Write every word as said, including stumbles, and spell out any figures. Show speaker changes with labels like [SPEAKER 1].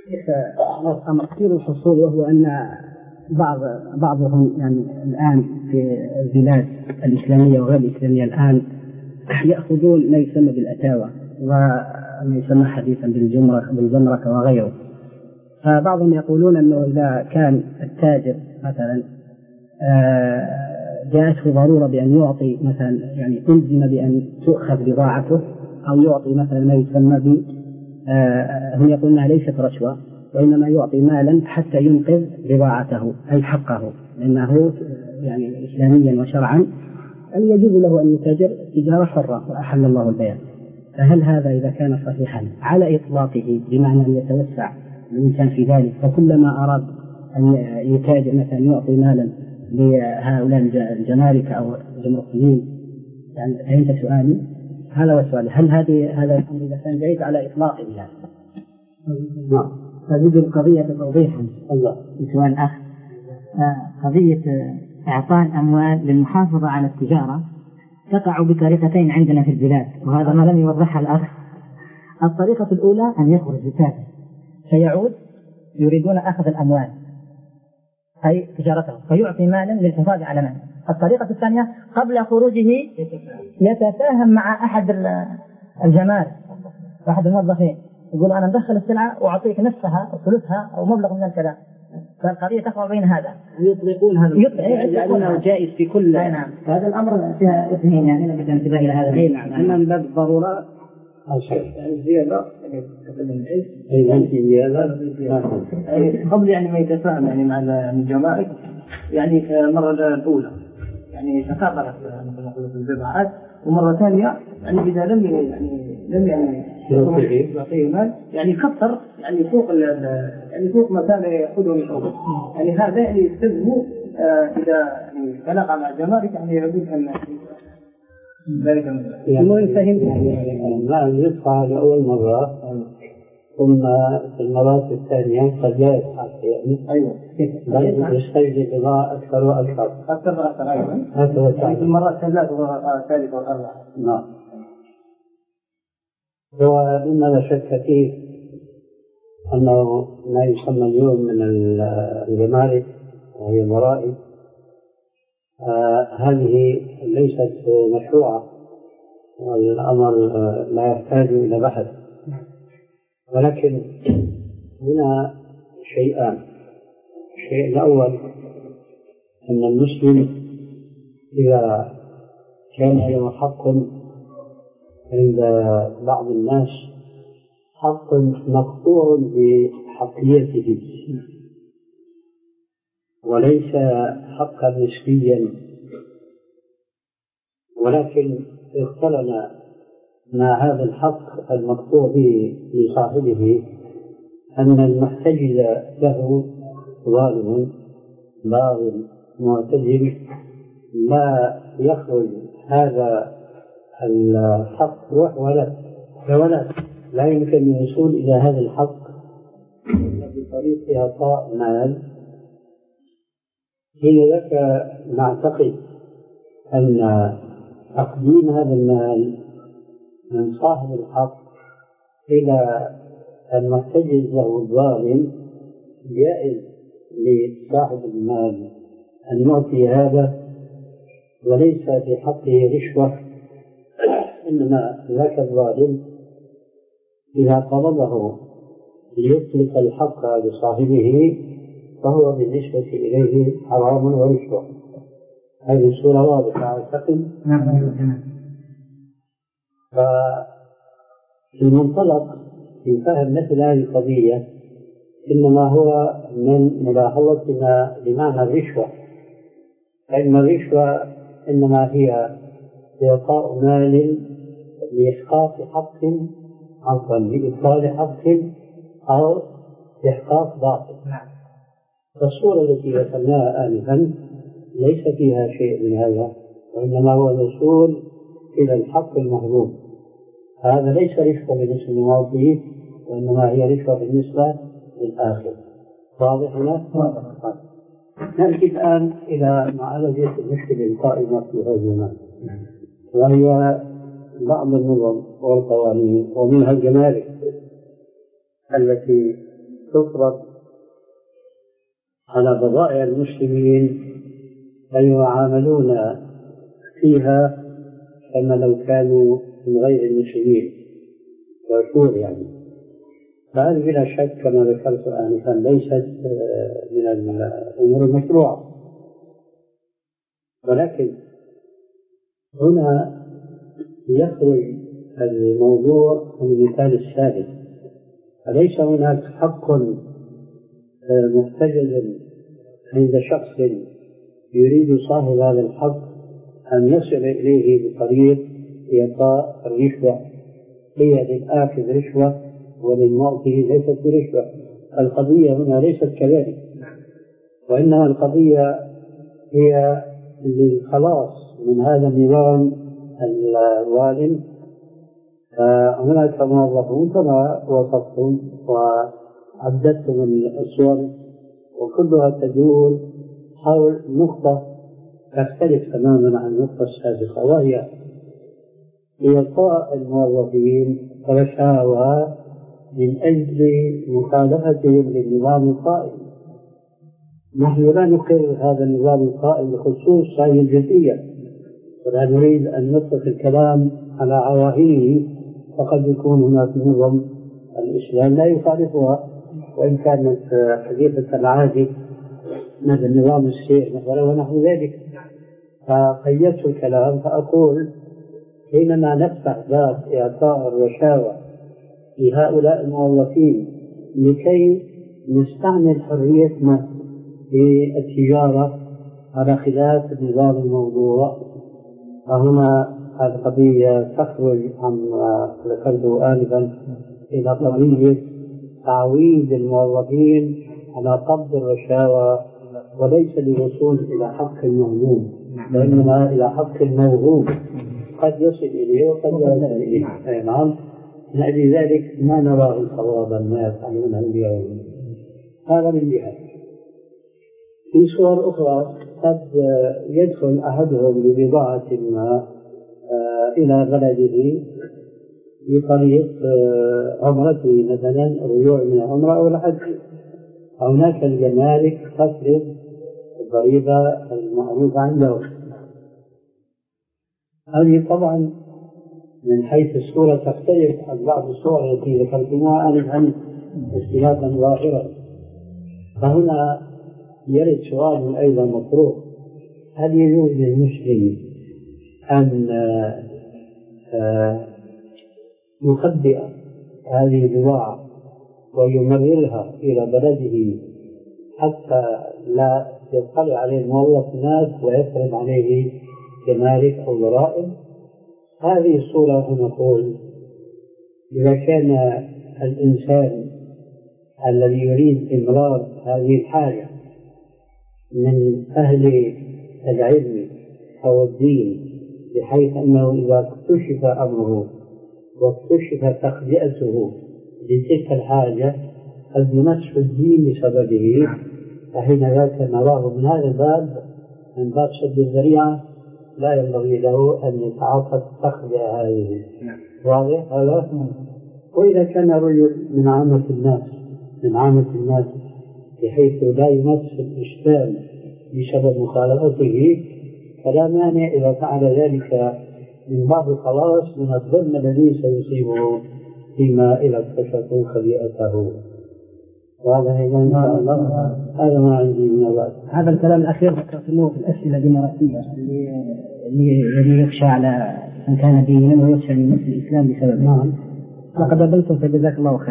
[SPEAKER 1] أمر كثير الحصول، وهو أن بعض بعضهم يعني الآن في البلاد الإسلامية وغير الإسلامية الآن يأخذون ما يسمى بالأتاوة وما يسمى حديثا بالجمرة بالجمرة وغيره. فبعضهم يقولون أنه إذا كان التاجر مثلا جاءته ضرورة بأن يعطي مثلا، يعني ألزم بأن تؤخذ بضاعته أو يعطي مثلا ما يسمى ب هم يقولون أنها ليست رشوة، وإنما يعطي مالا حتى ينقذ بضاعته أي حقه، لأنه يعني إسلاميا وشرعا أن يجوز له أن يتاجر تجارة حرة وأحل الله البيع. فهل هذا إذا كان صحيحا على إطلاقه بمعنى أن يتوسع الإنسان في ذلك، فكلما أراد أن يتاجر مثلا يعطي مالا لهؤلاء الجمارك أو الجمركيين؟ يعني فهمت سؤالي؟ هذا هو السؤال، هل هذه هذا الأمر إذا كان جيد على إطلاقه يعني؟
[SPEAKER 2] نعم.
[SPEAKER 1] هذه القضية توضيحا
[SPEAKER 2] الله
[SPEAKER 1] سؤال أخ، قضية إعطاء الأموال للمحافظة على التجارة تقع بطريقتين عندنا في البلاد، وهذا ما لم يوضحها الأخ. الطريقة الأولى أن يخرج بتاجر فيعود يريدون أخذ الأموال أي تجارته فيعطي مالا للحفاظ على ماله. الطريقة الثانية قبل خروجه يتفاهم مع أحد الجمارك أحد الموظفين، يقول أنا ندخل السلعة وأعطيك نصفها أو ثلثها أو مبلغ من الكلام. فالقضية تقع بين هذا
[SPEAKER 2] ويطلقون هذا
[SPEAKER 1] يجعلونه جائز في كل. نعم. هذا الأمر فيها اثنين يعني لابد أن انتبه إلى هذا.
[SPEAKER 2] أي نعم. أما من باب الضرورة يعني زيادة يعني قبل يعني ما يتفاهم يعني مع الجمارك يعني المرة الأولى يعني تكاثرت البضاعات، ومرة ثانية يعني إذا لم يعني لم يعني يعطيه مال يعني كثر يعني فوق يعني فوق ما كان يأخذه من أول، يعني هذا يعني يستلزم إذا يعني بلغ مع الجمارك يعني يعود أن ذلك
[SPEAKER 1] يعني فهم
[SPEAKER 2] ما يدفع لأول مرة ثم في المرات الثانية قد لا يدفع يعني أيوة بل يشتري بضاعة أكثر وأكثر أكثر وأكثر أيضا أكثر يعني في المرات الثالثة والثالثة والأربعة. نعم. هو مما لا شك فيه أنه ما يسمى اليوم من الجمارك وهي الضرائب آه هذه ليست مشروعة، والأمر آه لا يحتاج إلى بحث، ولكن هنا شيئان. الشيء الأول أن المسلم إذا كان له حق عند بعض الناس حق مقطوع بحقيته وليس حقا نسبيا، ولكن اقترن مع هذا الحق المقطوع به لصاحبه أن المحتجز له ظالم باغ معتدل لا يخرج هذا الحق ولا ولا لا يمكن الوصول إلى هذا الحق بطريق إعطاء مال. حين لك نعتقد أن تقديم هذا المال من صاحب الحق إلى المحتجز له الظالم جائز لصاحب المال أن يعطي هذا، وليس في حقه رشوة، إنما ذاك الظالم إذا قبضه ليطلق الحق لصاحبه فهو بالنسبة إليه حرام ورشوة. هذه الصورة واضحة أعتقد.
[SPEAKER 1] نعم.
[SPEAKER 2] ففي المنطلق في فهم مثل هذه القضية إنما هو من ملاحظتنا لمعنى الرشوة، فإن الرشوة إنما هي إعطاء مال لإحقاق حق عفوا لإبطال حق أو إحقاق باطل. فالصورة التي ذكرناها آنفا ليس فيها شيء من هذا، وإنما هو الوصول إلى الحق المهضوم. هذا ليس رشوة بالنسبة للماضي، وإنما هي رشوة بالنسبة للآخر. واضح هنا؟ نأتي الآن إلى معالجة المشكلة القائمة في هذا المال، وهي بعض النظم والقوانين ومنها الجمارك التي
[SPEAKER 3] تفرض على بضائع المسلمين فيعاملون فيها كما لو كانوا من غير المسلمين عشور يعني. فهذه بلا شك كما ذكرت آنفا ليست من الأمور المشروعة، ولكن هنا يخرج الموضوع عن المثال السابق. أليس هناك حق محتجز عند شخص يريد صاحب هذا الحق أن يصل إليه بطريق إعطاء الرشوة؟ هي للآخذ رشوة وللمعطي ليست برشوة. القضية هنا ليست كذلك، وإنما القضية هي للخلاص من هذا النظام الظالم. هناك موظفون كما وصفتم وعددتم الصور وكلها تدور حول نقطة تختلف تماما عن النقطة السابقة، وهي إعطاء الموظفين رشاوى من أجل مخالفتهم للنظام القائم. نحن لا نقر هذا النظام القائم بخصوص هذه الجزئية، ولا نريد أن نطلق الكلام على عواهنه، فقد يكون هناك نظم الإسلام لا يخالفها، وإن كانت حديثة العهد مثل نظام السير مثلا ونحو ذلك. فقيدت الكلام فأقول حينما نفتح باب إعطاء الرشاوى لهؤلاء الموظفين لكي نستعمل حريتنا في التجارة على خلاف النظام الموضوع، فهنا القضية تخرج عما ذكرته آنفا إلى قضية تعويض الموظفين على قبض الرشاوى، وليس للوصول إلى حق المهموم، وإنما إلى حق الموهوب قد يصل إليه وقد لا يصل إليه. أي نعم، لأجل ذلك ما نراه صوابا ما يفعلونه اليوم. هذا من جهة. في صور أخرى قد يدخل أحدهم ببضاعة ما إلى بلده بطريق عمرته مثلا، الرجوع من العمرة أو الحج. هناك الجمارك تفرض الضريبة المعروفة عندهم. هذه طبعا من حيث الصورة تختلف عن بعض الصور التي ذكرتموها آنفا اختلافا ظاهرا. فهنا يرد سؤال أيضا مطروح: هل يجوز للمسلم أن يخبئ هذه البضاعة ويمررها إلى بلده حتى لا يطلع عليه الموظف الناس ويفرض عليه جمارك أو ضرائب؟ هذه الصورة نقول إذا كان الإنسان الذي يريد إمرار هذه الحاجة من أهل العلم أو الدين، بحيث أنه إذا اكتشف أمره واكتشف تخبئته لتلك الحاجة قد ينسف الدين بسببه، فحين ذاك نراه من هذا الباب من باب سد الذريعة لا ينبغي له أن يتعاطى التخبئة هذه. واضح هذا؟ وإذا كان رجل من عامة الناس من عامة الناس بحيث لا يمس الإشكال بسبب مخالفته، فلا مانع إذا فعل ذلك من باب الخلاص من الظلم الذي سيصيبه فيما إذا اكتشفوا خبيئته. وهذا أيضا إن شاء الله هذا ما عندي من الوقت.
[SPEAKER 1] هذا الكلام الأخير ذكرتموه في الأسئلة الديمقراطية اللي يخشى على من كان دينا ويخشى من مثل الإسلام بسبب. نعم، لقد قبلتم فجزاك الله خير.